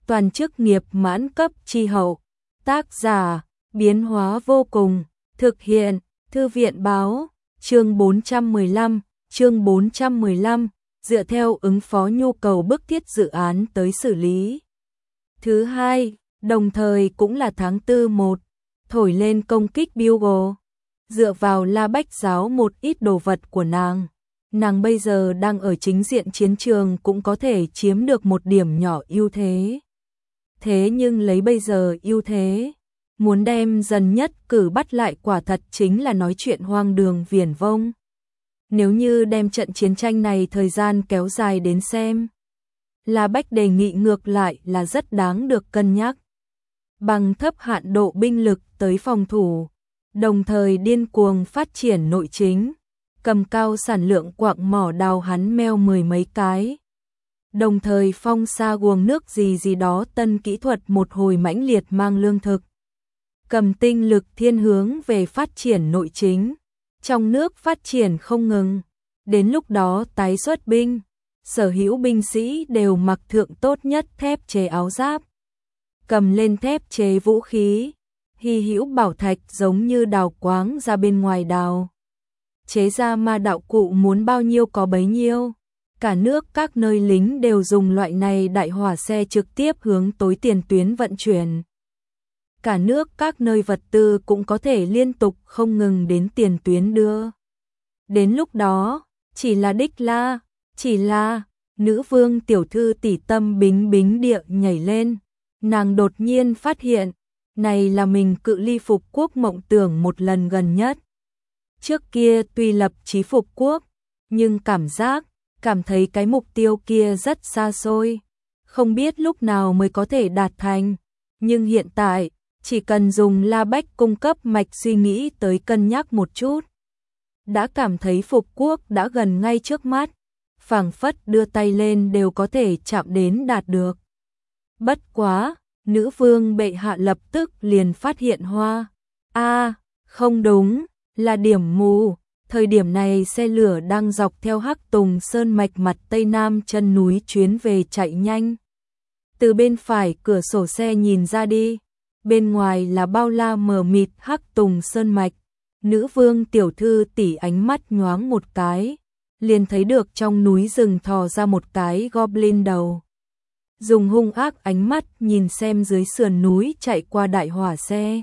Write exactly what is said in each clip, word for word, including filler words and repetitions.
toàn chức nghiệp mãn cấp chi hậu. Tác giả, biến hóa vô cùng, thực hiện, Thư viện báo, chương bốn trăm mười lăm, chương bốn trăm mười lăm, dựa theo ứng phó nhu cầu bức thiết dự án tới xử lý. Thứ hai, đồng thời cũng là tháng tư một, thổi lên công kích Bugle. Dựa vào La Bách giáo một ít đồ vật của nàng, nàng bây giờ đang ở chính diện chiến trường cũng có thể chiếm được một điểm nhỏ ưu thế. Thế nhưng lấy bây giờ ưu thế, muốn đem dần nhất cử bắt lại quả thật chính là nói chuyện hoang đường viển vông. Nếu như đem trận chiến tranh này thời gian kéo dài đến xem, La Bách đề nghị ngược lại là rất đáng được cân nhắc. Bằng thấp hạn độ binh lực tới phòng thủ, đồng thời điên cuồng phát triển nội chính, cầm cao sản lượng quặng mỏ đào hắn meo mười mấy cái. Đồng thời phong sa guồng nước gì gì đó tân kỹ thuật một hồi mãnh liệt mang lương thực. Cầm tinh lực thiên hướng về phát triển nội chính, trong nước phát triển không ngừng. Đến lúc đó tái xuất binh, sở hữu binh sĩ đều mặc thượng tốt nhất thép chế áo giáp. Cầm lên thép chế vũ khí, hy hữu bảo thạch giống như đào quáng ra bên ngoài đào. Chế ra ma đạo cụ muốn bao nhiêu có bấy nhiêu. Cả nước các nơi lính đều dùng loại này đại hỏa xe trực tiếp hướng tối tiền tuyến vận chuyển. Cả nước các nơi vật tư cũng có thể liên tục không ngừng đến tiền tuyến đưa. Đến lúc đó, chỉ là đích la, chỉ là, nữ vương tiểu thư tỷ tâm bính bính địa nhảy lên. Nàng đột nhiên phát hiện, này là mình cự ly phục quốc mộng tưởng một lần gần nhất. Trước kia tuy lập chí phục quốc, nhưng cảm giác, cảm thấy cái mục tiêu kia rất xa xôi, không biết lúc nào mới có thể đạt thành. Nhưng hiện tại, chỉ cần dùng La Bách cung cấp mạch suy nghĩ tới cân nhắc một chút, đã cảm thấy phục quốc đã gần ngay trước mắt, phảng phất đưa tay lên đều có thể chạm đến đạt được. Bất quá, nữ vương bệ hạ lập tức liền phát hiện hoa. A, không đúng, là điểm mù. Thời điểm này xe lửa đang dọc theo Hắc Tùng Sơn mạch mặt tây nam chân núi chuyến về chạy nhanh. Từ bên phải cửa sổ xe nhìn ra đi, bên ngoài là bao la mờ mịt Hắc Tùng Sơn mạch. Nữ vương tiểu thư tỉ ánh mắt nhoáng một cái, liền thấy được trong núi rừng thò ra một cái goblin đầu. Dùng hung ác ánh mắt nhìn xem dưới sườn núi chạy qua đại hỏa xe.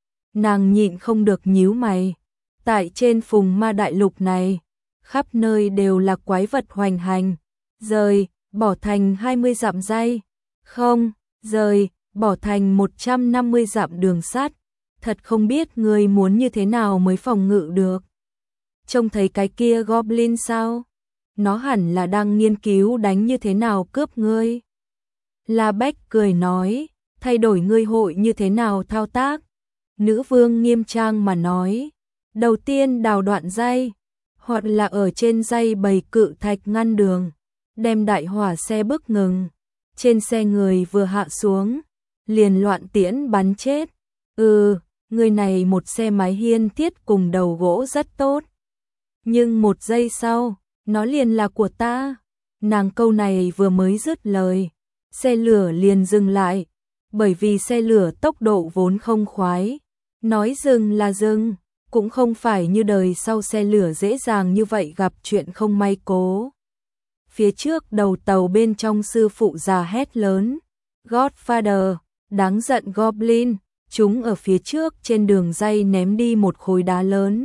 Nàng nhịn không được nhíu mày. Tại trên phùng ma đại lục này, khắp nơi đều là quái vật hoành hành. Rời, bỏ thành hai mươi dặm dây. Không, rời, bỏ thành một trăm năm mươi dặm đường sắt. Thật không biết ngươi muốn như thế nào mới phòng ngự được. Trông thấy cái kia goblin sao? Nó hẳn là đang nghiên cứu đánh như thế nào cướp ngươi. La Bách cười nói, thay đổi ngươi hội như thế nào thao tác. Nữ vương nghiêm trang mà nói, đầu tiên đào đoạn dây, hoặc là ở trên dây bày cự thạch ngăn đường, đem đại hỏa xe bức ngừng. Trên xe người vừa hạ xuống, liền loạn tiễn bắn chết. Ừ, người này một xe máy hiên thiết cùng đầu gỗ rất tốt. Nhưng một giây sau, nó liền là của ta. Nàng câu này vừa mới dứt lời, xe lửa liền dừng lại, bởi vì xe lửa tốc độ vốn không khoái. Nói dừng là dừng, cũng không phải như đời sau xe lửa dễ dàng như vậy gặp chuyện không may cố. Phía trước đầu tàu bên trong sư phụ già hét lớn, Godfather, đáng giận Goblin, chúng ở phía trước trên đường dây ném đi một khối đá lớn.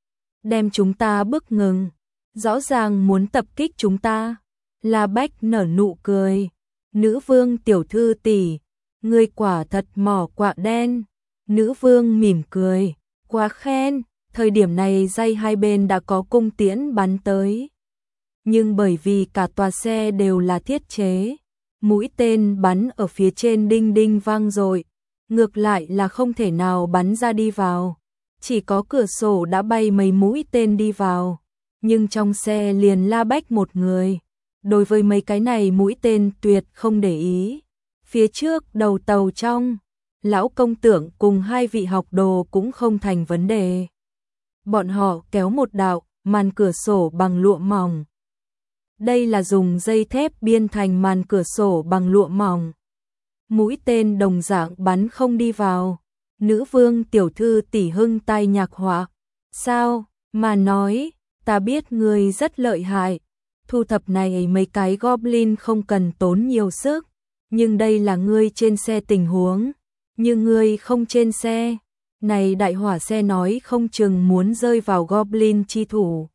Đem chúng ta bức ngừng, rõ ràng muốn tập kích chúng ta. La Bách nở nụ cười, nữ vương tiểu thư tỷ, ngươi quả thật mỏ quạ đen. Nữ vương mỉm cười, quá khen, thời điểm này dây hai bên đã có cung tiễn bắn tới. Nhưng bởi vì cả tòa xe đều là thiết chế, mũi tên bắn ở phía trên đinh đinh vang dội, ngược lại là không thể nào bắn ra đi vào. Chỉ có cửa sổ đã bay mấy mũi tên đi vào, nhưng trong xe liền La Bách một người. Đối với mấy cái này mũi tên tuyệt không để ý. Phía trước đầu tàu trong, lão công tưởng cùng hai vị học đồ cũng không thành vấn đề. Bọn họ kéo một đạo, màn cửa sổ bằng lụa mỏng. Đây là dùng dây thép biên thành màn cửa sổ bằng lụa mỏng. mũi tên đồng dạng bắn không đi vào. Nữ vương tiểu thư tỷ hưng tai nhạc họa. Sao, mà nói, ta biết ngươi rất lợi hại. Thu thập này mấy cái goblin không cần tốn nhiều sức. Nhưng đây là ngươi trên xe tình huống. Nhưng ngươi không trên xe. Này đại hỏa xe nói không chừng muốn rơi vào goblin chi thủ.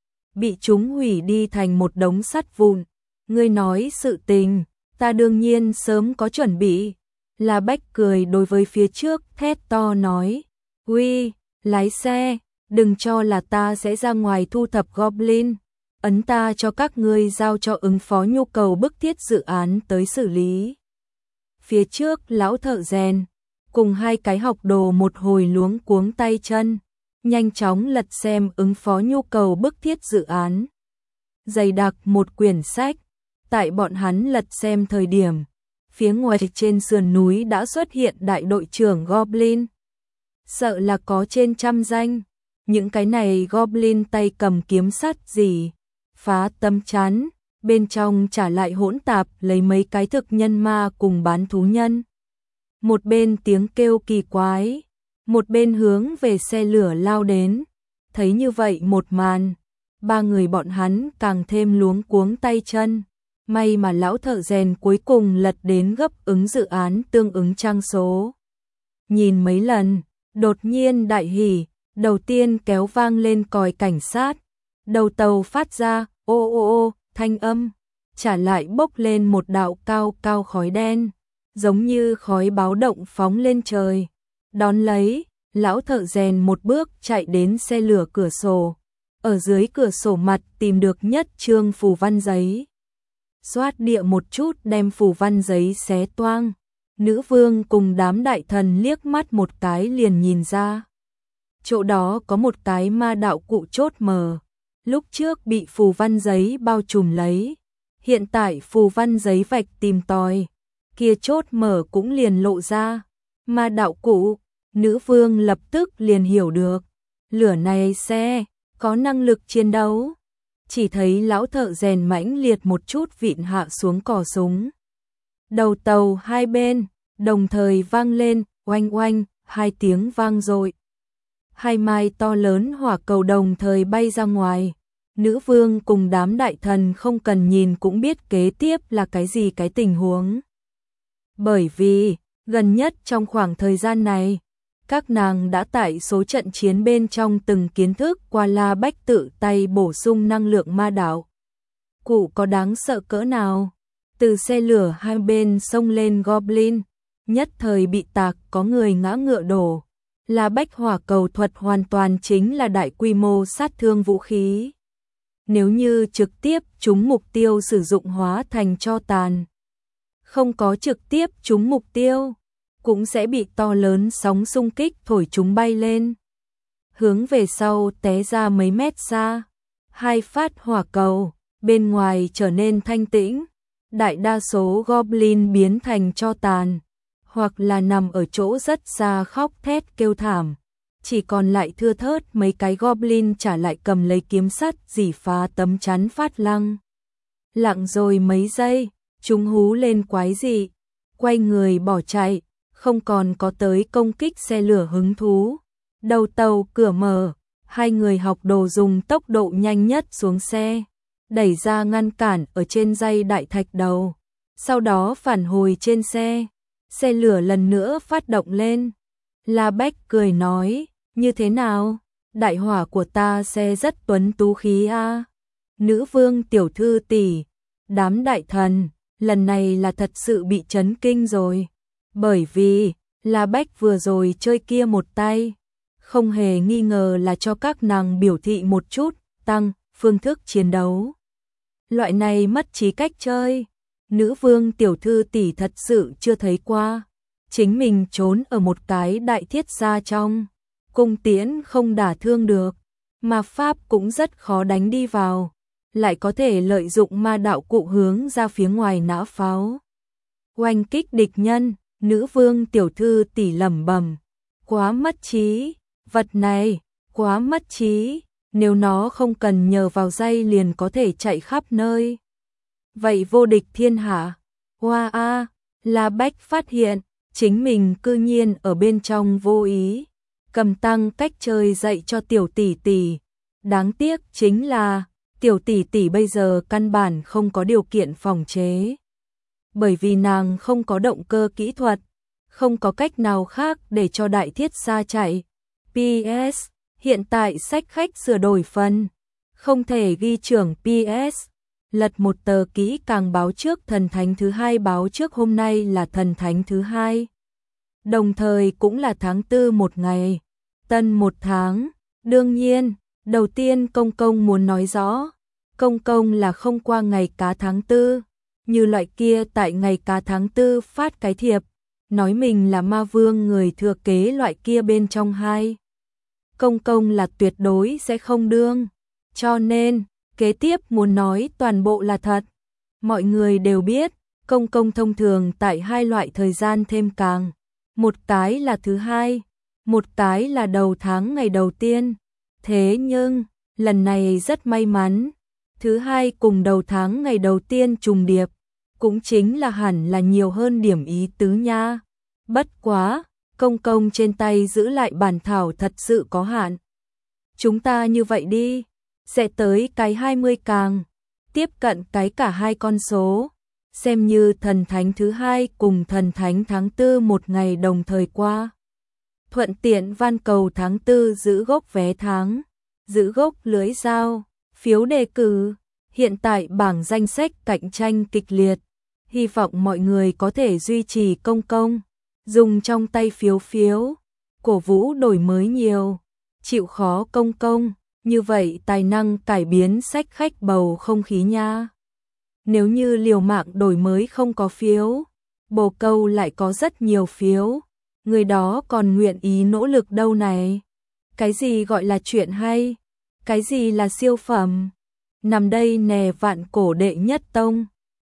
Bị chúng hủy đi thành một đống sắt vụn. Ngươi nói sự tình, ta đương nhiên sớm có chuẩn bị. La Bách cười đối với phía trước thét to nói. Uy, lái xe, đừng cho là ta sẽ ra ngoài thu thập goblin. Ấn ta cho các ngươi giao cho ứng phó nhu cầu bức thiết dự án tới xử lý. Phía trước lão thợ rèn, cùng hai cái học đồ một hồi luống cuống tay chân, nhanh chóng lật xem ứng phó nhu cầu bức thiết dự án. Dày đặc một quyển sách, tại bọn hắn lật xem thời điểm, phía ngoài trên sườn núi đã xuất hiện đại đội trưởng Goblin. Sợ là có trên trăm danh, những cái này Goblin tay cầm kiếm sắt gì, phá tâm chắn, bên trong trả lại hỗn tạp lấy mấy cái thực nhân ma cùng bán thú nhân. Một bên tiếng kêu kỳ quái, một bên hướng về xe lửa lao đến. Thấy như vậy một màn, ba người bọn hắn càng thêm luống cuống tay chân. May mà lão thợ rèn cuối cùng lật đến gấp ứng dự án tương ứng trang số. Nhìn mấy lần, đột nhiên đại hỉ, đầu tiên kéo vang lên còi cảnh sát. Đầu tàu phát ra, ô ô ô, thanh âm, trả lại bốc lên một đạo cao cao khói đen, giống như khói báo động phóng lên trời. Đón lấy, lão thợ rèn một bước chạy đến xe lửa cửa sổ, ở dưới cửa sổ mặt tìm được nhất trương phù văn giấy. Xoát địa một chút đem phù văn giấy xé toang. Nữ vương cùng đám đại thần liếc mắt một cái liền nhìn ra. Chỗ đó có một cái ma đạo cụ chốt mờ. Lúc trước bị phù văn giấy bao trùm lấy. Hiện tại phù văn giấy vạch tìm tòi. Kia chốt mở cũng liền lộ ra. Ma đạo cụ, nữ vương lập tức liền hiểu được. Lửa này xe, có năng lực chiến đấu. Chỉ thấy lão thợ rèn mãnh liệt một chút vịn hạ xuống cò súng. Đầu tàu hai bên, đồng thời vang lên, oanh oanh, hai tiếng vang dội. Hai mai to lớn hỏa cầu đồng thời bay ra ngoài. Nữ vương cùng đám đại thần không cần nhìn cũng biết kế tiếp là cái gì cái tình huống. Bởi vì, gần nhất trong khoảng thời gian này, các nàng đã tại số trận chiến bên trong từng kiến thức qua La Bách tự tay bổ sung năng lượng ma đạo. Cụ có đáng sợ cỡ nào? Từ xe lửa hai bên xông lên Goblin, nhất thời bị tạc có người ngã ngựa đổ. La Bách hỏa cầu thuật hoàn toàn chính là đại quy mô sát thương vũ khí. Nếu như trực tiếp chúng mục tiêu sử dụng hóa thành tro tàn, không có trực tiếp chúng mục tiêu, cũng sẽ bị to lớn sóng xung kích thổi chúng bay lên. Hướng về sau té ra mấy mét xa, hai phát hỏa cầu, bên ngoài trở nên thanh tĩnh. Đại đa số Goblin biến thành tro tàn, hoặc là nằm ở chỗ rất xa khóc thét kêu thảm. Chỉ còn lại thưa thớt mấy cái Goblin trả lại cầm lấy kiếm sắt dỉ phá tấm chắn phát lăng. Lặng rồi mấy giây, chúng hú lên quái dị, quay người bỏ chạy, không còn có tới công kích xe lửa hứng thú. Đầu tàu cửa mở, hai người học đồ dùng tốc độ nhanh nhất xuống xe, đẩy ra ngăn cản ở trên dây đại thạch đầu. Sau đó phản hồi trên xe, xe lửa lần nữa phát động lên. La Bách cười nói, như thế nào? Đại hỏa của ta xe rất tuấn tú khí a. Nữ vương tiểu thư tỷ, đám đại thần, lần này là thật sự bị chấn kinh rồi. Bởi vì, La Bách vừa rồi chơi kia một tay, không hề nghi ngờ là cho các nàng biểu thị một chút, tăng, phương thức chiến đấu. Loại này mất trí cách chơi, nữ vương tiểu thư tỷ thật sự chưa thấy qua. Chính mình trốn ở một cái đại thiết gia trong, cung tiễn không đả thương được, mà pháp cũng rất khó đánh đi vào, lại có thể lợi dụng ma đạo cụ hướng ra phía ngoài nã pháo. Oanh kích địch nhân, nữ vương tiểu thư tỷ lẩm bẩm, quá mất trí, vật này, quá mất trí, nếu nó không cần nhờ vào dây liền có thể chạy khắp nơi. Vậy vô địch thiên hạ, hoa a, La Bách phát hiện, chính mình cư nhiên ở bên trong vô ý cầm tăng cách chơi dạy cho tiểu tỷ tỷ. Đáng tiếc chính là tiểu tỷ tỷ bây giờ căn bản không có điều kiện phòng chế. Bởi vì nàng không có động cơ kỹ thuật, không có cách nào khác để cho đại thiết xa chạy. pê ét, hiện tại sách khách sửa đổi phần, không thể ghi trưởng pê ét. Lật một tờ kỹ càng báo trước thần thánh thứ hai, báo trước hôm nay là thần thánh thứ hai. Đồng thời cũng là tháng tư một ngày, tân một tháng. Đương nhiên, đầu tiên Công Công muốn nói rõ, Công Công là không qua ngày cá tháng tư, như loại kia tại ngày cá tháng tư phát cái thiệp, nói mình là ma vương người thừa kế loại kia bên trong hai. Công Công là tuyệt đối sẽ không đương, cho nên, kế tiếp muốn nói toàn bộ là thật. Mọi người đều biết, Công Công thông thường tại hai loại thời gian thêm càng, một cái là thứ hai, một cái là đầu tháng ngày đầu tiên. Thế nhưng, lần này rất may mắn, thứ hai cùng đầu tháng ngày đầu tiên trùng điệp, cũng chính là hẳn là nhiều hơn điểm ý tứ nha. Bất quá, Công Công trên tay giữ lại bản thảo thật sự có hạn. Chúng ta như vậy đi, sẽ tới cái hai mươi càng, tiếp cận cái cả hai con số, xem như thần thánh thứ hai cùng thần thánh tháng tư một ngày đồng thời qua. Thuận tiện van cầu tháng tư giữ gốc vé tháng, giữ gốc lưỡi dao, phiếu đề cử. Hiện tại bảng danh sách cạnh tranh kịch liệt, hy vọng mọi người có thể duy trì Công Công, dùng trong tay phiếu phiếu, cổ vũ đổi mới nhiều, chịu khó Công Công, như vậy tài năng cải biến sách khách bầu không khí nha. Nếu như liều mạng đổi mới không có phiếu, bồ câu lại có rất nhiều phiếu, người đó còn nguyện ý nỗ lực đâu này. Cái gì gọi là chuyện hay, cái gì là siêu phẩm, nằm đây nè vạn cổ đệ nhất tông.